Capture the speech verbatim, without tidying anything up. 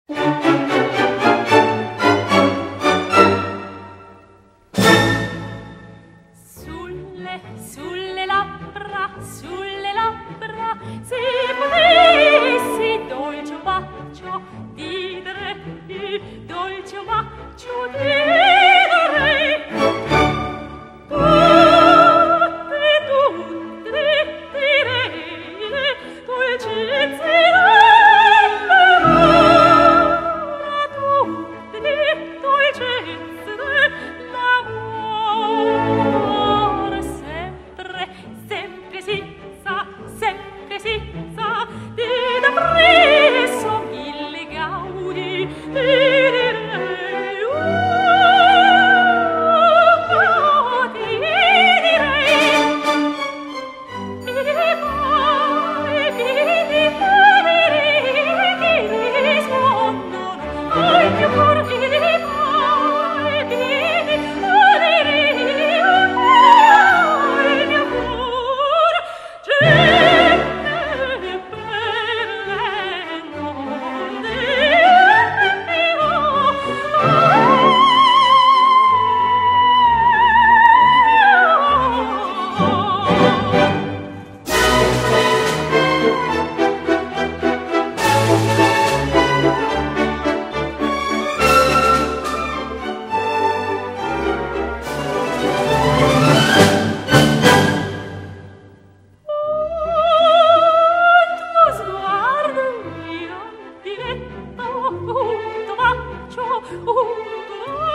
Sulle, sulle labbra, sulle labbra, se potessi dolce bacio direi, dolce bacio direi. Tutte, tutte direi, dolcezze l'amore, tutte dolcezze l'amore, sempre, sempre si sa, sempre si sa, di da presso mille gaudi, direi, uh, direi, e poi mi direi, che rispondono al mio cor, e poi mi direi, al mio cor, cenne belle nonne, tuo sguardo mio diletto, un tuo bacio, un tuo